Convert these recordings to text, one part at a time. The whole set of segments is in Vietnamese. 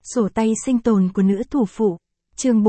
Sổ tay sinh tồn của nữ thủ phụ. Chương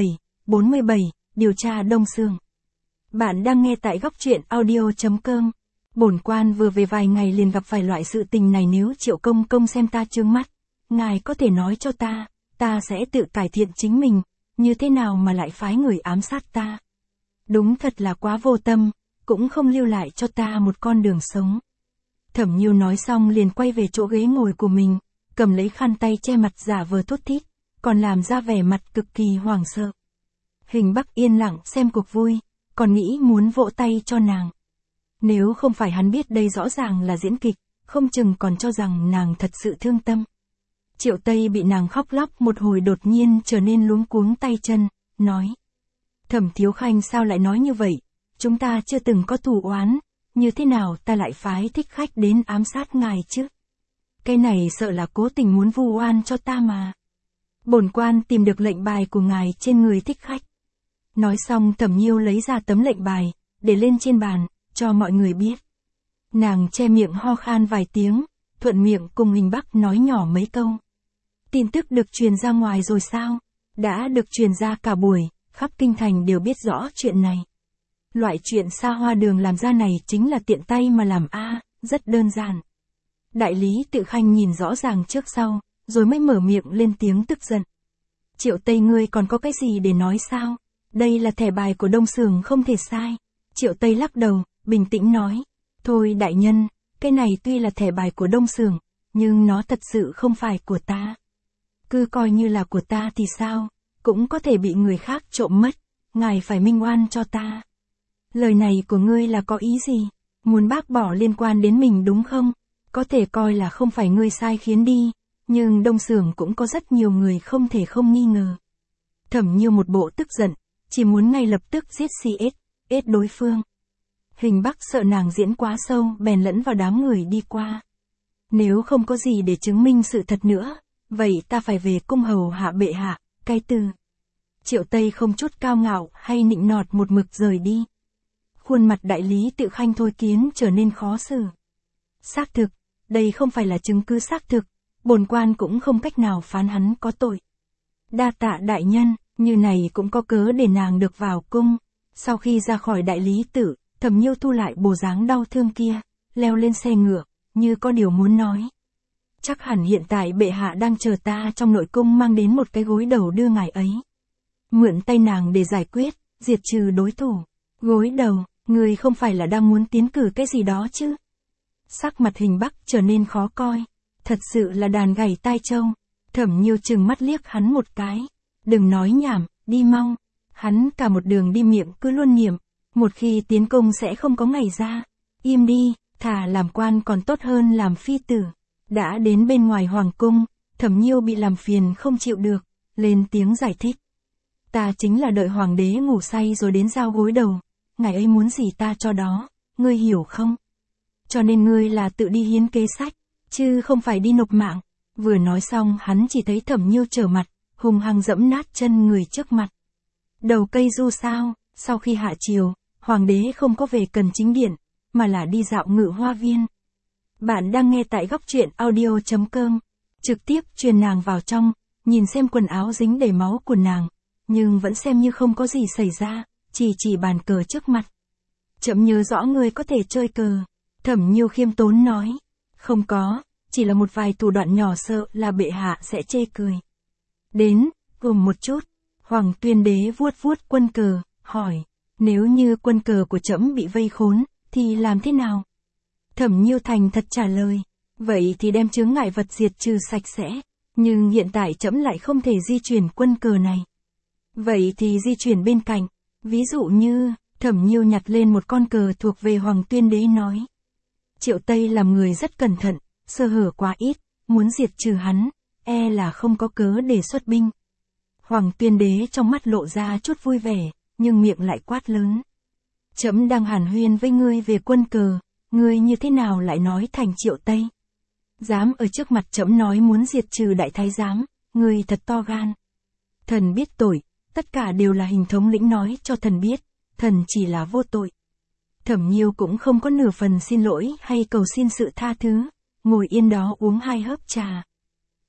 47, điều tra Đông Sương. Bạn đang nghe tại góc truyện audio.com. Bổn quan vừa về vài ngày liền gặp phải loại sự tình này, nếu Triệu công công xem ta trướng mắt, ngài có thể nói cho ta sẽ tự cải thiện chính mình, như thế nào mà lại phái người ám sát ta. Đúng thật là quá vô tâm, cũng không lưu lại cho ta một con đường sống. Thẩm Nhiêu nói xong liền quay về chỗ ghế ngồi của mình, cầm lấy khăn tay che mặt giả vờ thút thít, còn làm ra vẻ mặt cực kỳ hoảng sợ. Hình Bắc yên lặng xem cuộc vui, còn nghĩ muốn vỗ tay cho nàng. Nếu không phải hắn biết đây rõ ràng là diễn kịch, không chừng còn cho rằng nàng thật sự thương tâm. Triệu Tây bị nàng khóc lóc một hồi đột nhiên trở nên luống cuống tay chân, nói. Thẩm Thiếu Khanh sao lại nói như vậy, chúng ta chưa từng có thù oán, như thế nào ta lại phái thích khách đến ám sát ngài chứ? Cái này sợ là cố tình muốn vu oan cho ta mà. Bổn quan tìm được lệnh bài của ngài trên người thích khách. Nói xong Thẩm Nhiêu lấy ra tấm lệnh bài, để lên trên bàn, cho mọi người biết. Nàng che miệng ho khan vài tiếng, thuận miệng cùng Hình Bắc nói nhỏ mấy câu. Tin tức được truyền ra ngoài rồi sao? Đã được truyền ra cả buổi, khắp kinh thành đều biết rõ chuyện này. Loại chuyện xa hoa đường làm ra này chính là tiện tay mà làm rất đơn giản. Đại lý Tự Khanh nhìn rõ ràng trước sau, rồi mới mở miệng lên tiếng tức giận. Triệu Tây ngươi còn có cái gì để nói sao? Đây là thẻ bài của Đông Sương không thể sai. Triệu Tây lắc đầu, bình tĩnh nói. Thôi đại nhân, cái này tuy là thẻ bài của Đông Sương, nhưng nó thật sự không phải của ta. Cứ coi như là của ta thì sao, cũng có thể bị người khác trộm mất, ngài phải minh oan cho ta. Lời này của ngươi là có ý gì? Muốn bác bỏ liên quan đến mình đúng không? Có thể coi là không phải ngươi sai khiến đi, nhưng Đông Sương cũng có rất nhiều người không thể không nghi ngờ. Thẩm Nhiêu một bộ tức giận, chỉ muốn ngay lập tức giết CS đối phương. Hình Bắc sợ nàng diễn quá sâu bèn lẫn vào đám người đi qua. Nếu không có gì để chứng minh sự thật nữa, vậy ta phải về cung hầu hạ bệ hạ, cái từ. Triệu Tây không chút cao ngạo hay nịnh nọt một mực rời đi. Khuôn mặt đại lý Tự Khanh thôi kiến trở nên khó xử. Xác thực, đây không phải là chứng cứ xác thực, bổn quan cũng không cách nào phán hắn có tội. Đa tạ đại nhân, như này cũng có cớ để nàng được vào cung. Sau khi ra khỏi đại lý tự, Thẩm Nhiêu thu lại bộ dáng đau thương kia, leo lên xe ngựa, như có điều muốn nói. Chắc hẳn hiện tại bệ hạ đang chờ ta trong nội cung mang đến một cái gối đầu đưa ngài ấy. Mượn tay nàng để giải quyết, diệt trừ đối thủ. Gối đầu, người không phải là đang muốn tiến cử cái gì đó chứ? Sắc mặt Hình Bắc trở nên khó coi. Thật sự là đàn gảy tai trâu. Thẩm Nhiêu trừng mắt liếc hắn một cái. Đừng nói nhảm, đi mau. Hắn cả một đường đi miệng cứ luôn niệm. Một khi tiến cung sẽ không có ngày ra. Im đi, thà làm quan còn tốt hơn làm phi tử. Đã đến bên ngoài hoàng cung, Thẩm Nhiêu bị làm phiền không chịu được, lên tiếng giải thích. Ta chính là đợi hoàng đế ngủ say rồi đến giao gối đầu. Ngài ấy muốn gì ta cho đó, ngươi hiểu không? Cho nên ngươi là tự đi hiến kế sách, chứ không phải đi nộp mạng. Vừa nói xong hắn chỉ thấy Thẩm Nhiêu trở mặt, hung hăng dẫm nát chân người trước mặt. Đầu cây du sao, sau khi hạ chiều, hoàng đế không có về Cần Chính Điện, mà là đi dạo Ngự Hoa Viên. Bạn đang nghe tại góc truyện audio.com, trực tiếp truyền nàng vào trong, nhìn xem quần áo dính đầy máu của nàng, nhưng vẫn xem như không có gì xảy ra, chỉ bàn cờ trước mặt. Chậm nhớ rõ ngươi có thể chơi cờ. Thẩm Nhiêu khiêm tốn nói. Không có, chỉ là một vài thủ đoạn nhỏ sợ là bệ hạ sẽ chê cười. Đến, gồm một chút. Hoàng Tuyên Đế vuốt vuốt quân cờ, hỏi. Nếu như quân cờ của trẫm bị vây khốn, thì làm thế nào? Thẩm Nhiêu thành thật trả lời. Vậy thì đem chướng ngại vật diệt trừ sạch sẽ. Nhưng hiện tại trẫm lại không thể di chuyển quân cờ này. Vậy thì di chuyển bên cạnh. Ví dụ như, Thẩm Nhiêu nhặt lên một con cờ thuộc về Hoàng Tuyên Đế nói. Triệu Tây làm người rất cẩn thận, sơ hở quá ít, muốn diệt trừ hắn, là không có cớ để xuất binh. Hoàng Tuyên Đế trong mắt lộ ra chút vui vẻ, nhưng miệng lại quát lớn. Trẫm đang hàn huyên với ngươi về quân cờ, ngươi như thế nào lại nói thành Triệu Tây? Dám ở trước mặt trẫm nói muốn diệt trừ đại thái giám, ngươi thật to gan. Thần biết tội, tất cả đều là Hình thống lĩnh nói cho thần biết, thần chỉ là vô tội. Thẩm Nhiêu cũng không có nửa phần xin lỗi hay cầu xin sự tha thứ, ngồi yên đó uống 2 hớp trà.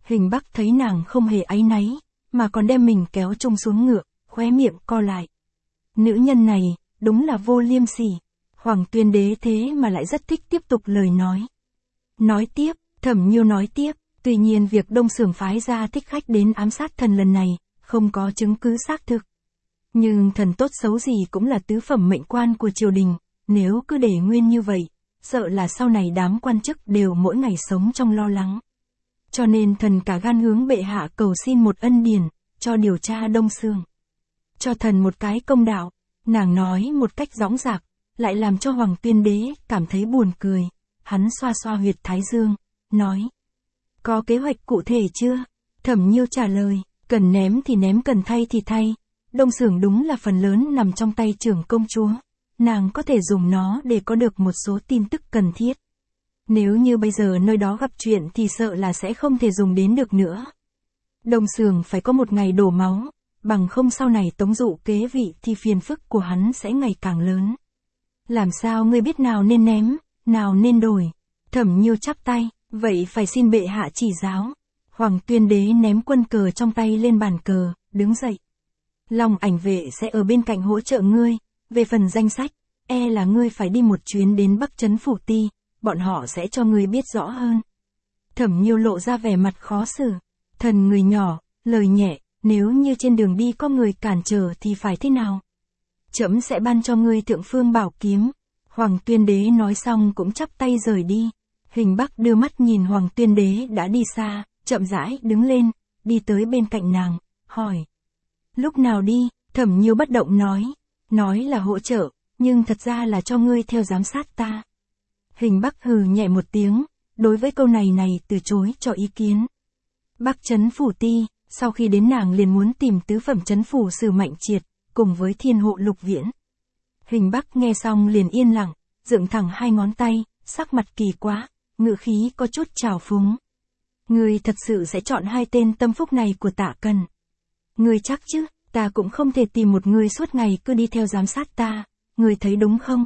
Hình Bắc thấy nàng không hề áy náy, mà còn đem mình kéo trông xuống ngựa, khóe miệng co lại. Nữ nhân này, đúng là vô liêm sỉ. Hoàng Tuyên Đế thế mà lại rất thích tiếp tục lời nói. Nói tiếp, Thẩm Nhiêu nói tiếp, tuy nhiên việc Đông Xưởng phái ra thích khách đến ám sát thần lần này, không có chứng cứ xác thực. Nhưng thần tốt xấu gì cũng là tứ phẩm mệnh quan của triều đình, nếu cứ để nguyên như vậy, sợ là sau này đám quan chức đều mỗi ngày sống trong lo lắng. Cho nên thần cả gan hướng bệ hạ cầu xin một ân điển, cho điều tra Đông Xưởng. Cho thần một cái công đạo, nàng nói một cách dõng dạc, lại làm cho Hoàng Tuyên Đế cảm thấy buồn cười. Hắn xoa xoa huyệt thái dương, nói. Có kế hoạch cụ thể chưa? Thẩm Nhiêu trả lời, cần ném thì ném, cần thay thì thay. Đông Xưởng đúng là phần lớn nằm trong tay trưởng công chúa. Nàng có thể dùng nó để có được một số tin tức cần thiết. Nếu như bây giờ nơi đó gặp chuyện thì sợ là sẽ không thể dùng đến được nữa. Đông Xưởng phải có một ngày đổ máu, bằng không sau này Tống Dụ kế vị thì phiền phức của hắn sẽ ngày càng lớn. Làm sao ngươi biết nào nên ném, nào nên đổi? Thẩm Nhiêu chắp tay, vậy phải xin bệ hạ chỉ giáo. Hoàng Tuyên Đế ném quân cờ trong tay lên bàn cờ, đứng dậy. Long Ảnh vệ sẽ ở bên cạnh hỗ trợ ngươi, về phần danh sách, là ngươi phải đi một chuyến đến Bắc Trấn Phủ Ti, bọn họ sẽ cho ngươi biết rõ hơn. Thẩm Nhiêu lộ ra vẻ mặt khó xử, thần người nhỏ, lời nhẹ, nếu như trên đường đi có người cản trở thì phải thế nào? Trẫm sẽ ban cho ngươi Thượng Phương Bảo Kiếm. Hoàng Tuyên Đế nói xong cũng chắp tay rời đi. Hình Bắc đưa mắt nhìn Hoàng Tuyên Đế đã đi xa, chậm rãi đứng lên, đi tới bên cạnh nàng, hỏi. Lúc nào đi? Thẩm Nhiêu bất động nói là hỗ trợ, nhưng thật ra là cho ngươi theo giám sát ta. Hình Bắc hừ nhẹ một tiếng, đối với câu này từ chối cho ý kiến. Bắc Trấn Phủ Ti, sau khi đến nàng liền muốn tìm tứ phẩm trấn phủ Sử Mạnh Triệt, cùng với thiên hộ Lục Viễn. Hình Bắc nghe xong liền yên lặng, dựng thẳng hai ngón tay, sắc mặt kỳ quá, ngữ khí có chút trào phúng. Ngươi thật sự sẽ chọn hai tên tâm phúc này của Tạ Cần? Ngươi chắc chứ, ta cũng không thể tìm một người suốt ngày cứ đi theo giám sát ta, ngươi thấy đúng không?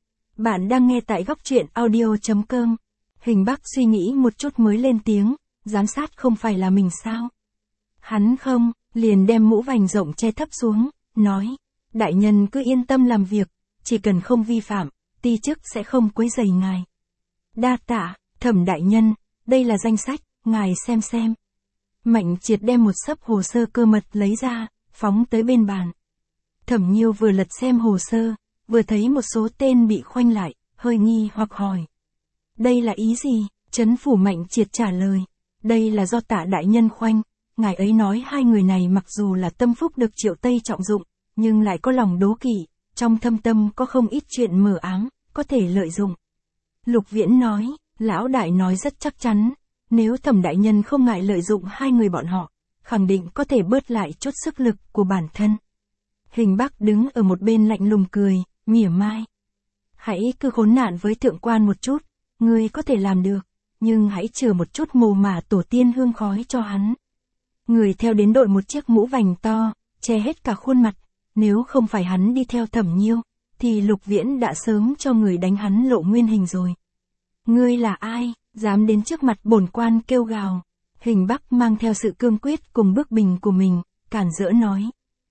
Bạn đang nghe tại góc truyện audio.com. Hình Bắc suy nghĩ một chút mới lên tiếng, giám sát không phải là mình sao? Hắn không, liền đem mũ vành rộng che thấp xuống, nói. Đại nhân cứ yên tâm làm việc, chỉ cần không vi phạm, ti chức sẽ không quấy rầy ngài. Đa tạ, Thẩm đại nhân, đây là danh sách, ngài xem. Mạnh Triệt đem một xấp hồ sơ cơ mật lấy ra, phóng tới bên bàn. Thẩm Nhiêu vừa lật xem hồ sơ, vừa thấy một số tên bị khoanh lại, hơi nghi hoặc hỏi. Đây là ý gì? Trấn phủ Mạnh Triệt trả lời. Đây là do Tạ đại nhân khoanh, ngài ấy nói hai người này mặc dù là tâm phúc được Triệu Tây trọng dụng, nhưng lại có lòng đố kỵ, trong thâm tâm có không ít chuyện mờ ám, có thể lợi dụng. Lục Viễn nói, lão đại nói rất chắc chắn, nếu Thẩm đại nhân không ngại lợi dụng hai người bọn họ, khẳng định có thể bớt lại chút sức lực của bản thân. Hình Bắc đứng ở một bên lạnh lùng cười, mỉa mai. Hãy cứ khốn nạn với thượng quan một chút, ngươi có thể làm được, nhưng hãy chừa một chút mồ mả tổ tiên hương khói cho hắn. Người theo đến đội một chiếc mũ vành to, che hết cả khuôn mặt, nếu không phải hắn đi theo Thẩm Nhiêu, thì Lục Viễn đã sớm cho người đánh hắn lộ nguyên hình rồi. Ngươi là ai, dám đến trước mặt bổn quan kêu gào? Hình Bắc mang theo sự cương quyết cùng bức bình của mình, cản rỡ nói.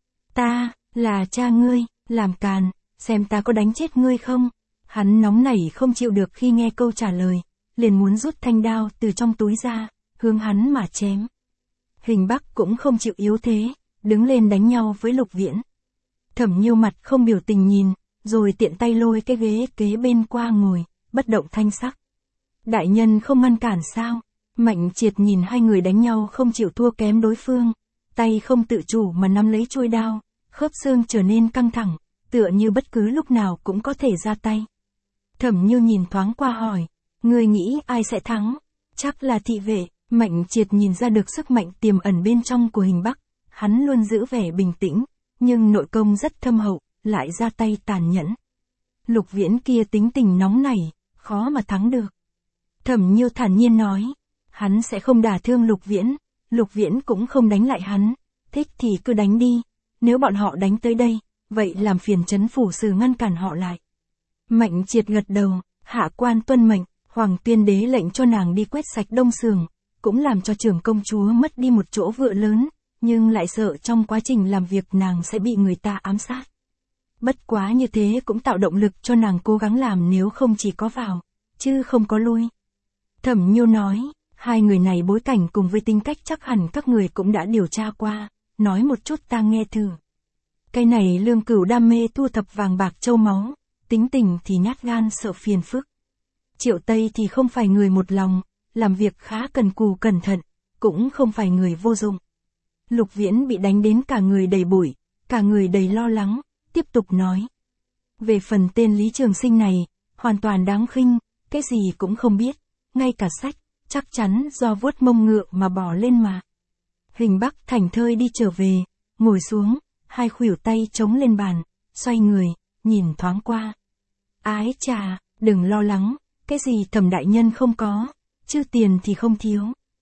Ta, là cha ngươi, làm càn, xem ta có đánh chết ngươi không? Hắn nóng nảy không chịu được khi nghe câu trả lời, liền muốn rút thanh đao từ trong túi ra, hướng hắn mà chém. Hình Bắc cũng không chịu yếu thế, đứng lên đánh nhau với Lục Viễn. Thẩm Nhiêu mặt không biểu tình nhìn, rồi tiện tay lôi cái ghế kế bên qua ngồi, bất động thanh sắc. Đại nhân không ngăn cản sao? Mạnh Triệt nhìn hai người đánh nhau không chịu thua kém đối phương, tay không tự chủ mà nắm lấy chuôi đao, khớp xương trở nên căng thẳng, tựa như bất cứ lúc nào cũng có thể ra tay. Thẩm Nhiêu nhìn thoáng qua hỏi, ngươi nghĩ ai sẽ thắng? Chắc là thị vệ. Mạnh Triệt nhìn ra được sức mạnh tiềm ẩn bên trong của Hình Bắc, hắn luôn giữ vẻ bình tĩnh, nhưng nội công rất thâm hậu, lại ra tay tàn nhẫn. Lục Viễn kia tính tình nóng nảy, khó mà thắng được. Thẩm Nhiêu thản nhiên nói, hắn sẽ không đả thương Lục Viễn cũng không đánh lại hắn, thích thì cứ đánh đi, nếu bọn họ đánh tới đây, vậy làm phiền trấn phủ Sử ngăn cản họ lại. Mạnh Triệt gật đầu, hạ quan tuân mệnh. Hoàng Tuyên Đế lệnh cho nàng đi quét sạch Đông Xưởng, cũng làm cho trưởng công chúa mất đi một chỗ dựa lớn, nhưng lại sợ trong quá trình làm việc nàng sẽ bị người ta ám sát. Bất quá như thế cũng tạo động lực cho nàng cố gắng làm, nếu không chỉ có vào, chứ không có lui. Thẩm Nhiêu nói, hai người này bối cảnh cùng với tính cách chắc hẳn các người cũng đã điều tra qua, nói một chút ta nghe thử. Cái này Lương Cửu đam mê thu thập vàng bạc châu máu, tính tình thì nhát gan sợ phiền phức. Triệu Tây thì không phải người một lòng, làm việc khá cần cù cẩn thận, cũng không phải người vô dụng. Lục Viễn bị đánh đến cả người đầy bụi, cả người đầy lo lắng, tiếp tục nói. Về phần tên Lý Trường Sinh này, hoàn toàn đáng khinh, cái gì cũng không biết, ngay cả sách, chắc chắn do vuốt mông ngựa mà bỏ lên mà. Hình Bắc thảnh thơi đi trở về, ngồi xuống, hai khuỷu tay chống lên bàn, xoay người, nhìn thoáng qua. Ái chà, đừng lo lắng, cái gì Thẩm đại nhân không có, chứ tiền thì không thiếu.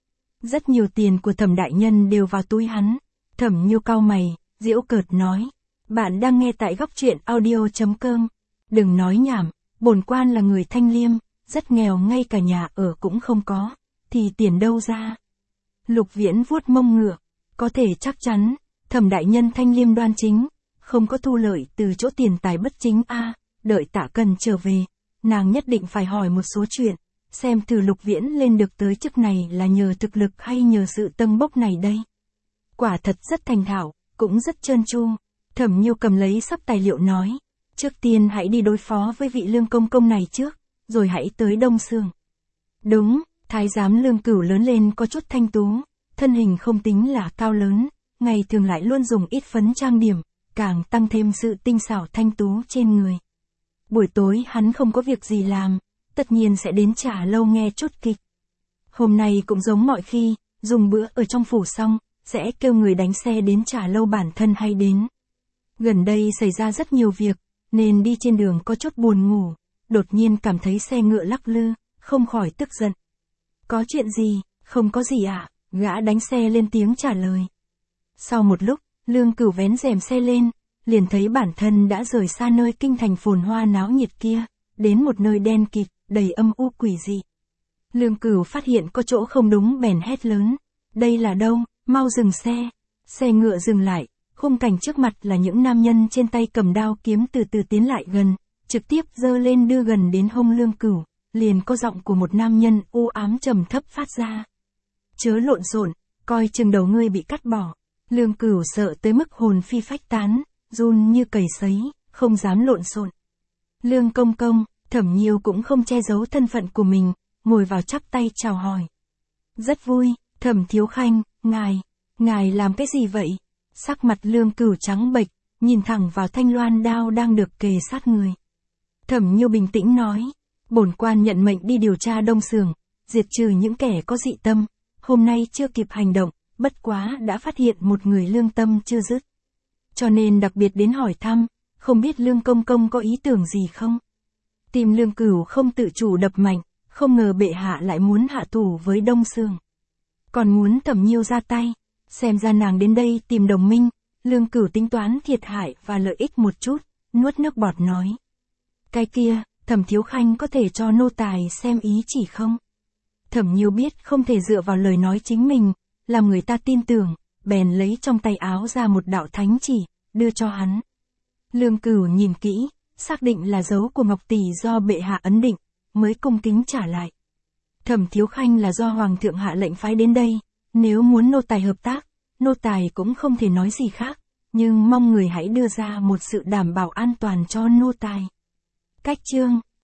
Rất nhiều tiền của Thẩm đại nhân đều vào túi hắn. Thẩm Nhiêu cau mày, giễu cợt nói. Bạn đang nghe tại góc truyện audio.com. Đừng nói nhảm, bổn quan là người thanh liêm, rất nghèo, ngay cả nhà ở cũng không có, thì tiền đâu ra. Lục Viễn vuốt mông ngựa, có thể chắc chắn, Thẩm đại nhân thanh liêm đoan chính, không có thu lợi từ chỗ tiền tài bất chính a. Đợi Tạ Cần trở về, nàng nhất định phải hỏi một số chuyện, xem thử Lục Viễn lên được tới chức này là nhờ thực lực hay nhờ sự tâng bốc này đây. Quả thật rất thành thạo, cũng rất trơn tru. Thẩm Nhiêu cầm lấy sắp tài liệu nói, trước tiên hãy đi đối phó với vị Lương công công này trước, rồi hãy tới Đông Sương. Đúng, thái giám Lương Cửu lớn lên có chút thanh tú, thân hình không tính là cao lớn, ngày thường lại luôn dùng ít phấn trang điểm, càng tăng thêm sự tinh xảo thanh tú trên người. Buổi tối hắn không có việc gì làm, tất nhiên sẽ đến Trà Lâu nghe chút kịch. Hôm nay cũng giống mọi khi, dùng bữa ở trong phủ xong, sẽ kêu người đánh xe đến Trà Lâu bản thân hay đến. Gần đây xảy ra rất nhiều việc, nên đi trên đường có chút buồn ngủ, đột nhiên cảm thấy xe ngựa lắc lư, không khỏi tức giận. Có chuyện gì? Không có gì ạ, gã đánh xe lên tiếng trả lời. Sau một lúc, Lương Cửu vén rèm xe lên, liền thấy bản thân đã rời xa nơi kinh thành phồn hoa náo nhiệt kia, đến một nơi đen kịt, đầy âm u quỷ dị. Lương Cửu phát hiện có chỗ không đúng bèn hét lớn. Đây là đâu? Mau dừng xe. Xe ngựa dừng lại, khung cảnh trước mặt là những nam nhân trên tay cầm đao kiếm từ từ tiến lại gần, trực tiếp giơ lên đưa gần đến hông Lương Cửu, liền có giọng của một nam nhân u ám trầm thấp phát ra. Chớ lộn xộn, coi chừng đầu ngươi bị cắt bỏ. Lương Cửu sợ tới mức hồn phi phách tán, run như cầy sấy, không dám lộn xộn. Lương công công, Thẩm Nhiêu cũng không che giấu thân phận của mình, ngồi vào chắp tay chào hỏi. Rất vui, Thẩm thiếu khanh, ngài làm cái gì vậy? Sắc mặt Lương Cửu trắng bệch, nhìn thẳng vào thanh loan đao đang được kề sát người. Thẩm Nhiêu bình tĩnh nói, bổn quan nhận mệnh đi điều tra Đông Sương, diệt trừ những kẻ có dị tâm, hôm nay chưa kịp hành động, bất quá đã phát hiện một người lương tâm chưa dứt. Cho nên đặc biệt đến hỏi thăm, không biết Lương công công có ý tưởng gì không? Tim Lương Cửu không tự chủ đập mạnh, không ngờ bệ hạ lại muốn hạ thủ với Đông Sương. Còn muốn Thẩm Nhiêu ra tay, xem ra nàng đến đây tìm đồng minh. Lương Cửu tính toán thiệt hại và lợi ích một chút, nuốt nước bọt nói. Cái kia, Thẩm thiếu khanh có thể cho nô tài xem ý chỉ không? Thẩm Nhiêu biết không thể dựa vào lời nói chính mình, làm người ta tin tưởng, bèn lấy trong tay áo ra một đạo thánh chỉ, đưa cho hắn. Lương Cửu nhìn kỹ, xác định là dấu của Ngọc Tỷ do bệ hạ ấn định, mới cung kính trả lại. Thẩm thiếu khanh là do Hoàng thượng hạ lệnh phái đến đây, nếu muốn nô tài hợp tác, nô tài cũng không thể nói gì khác, nhưng mong người hãy đưa ra một sự đảm bảo an toàn cho nô tài. Cách chương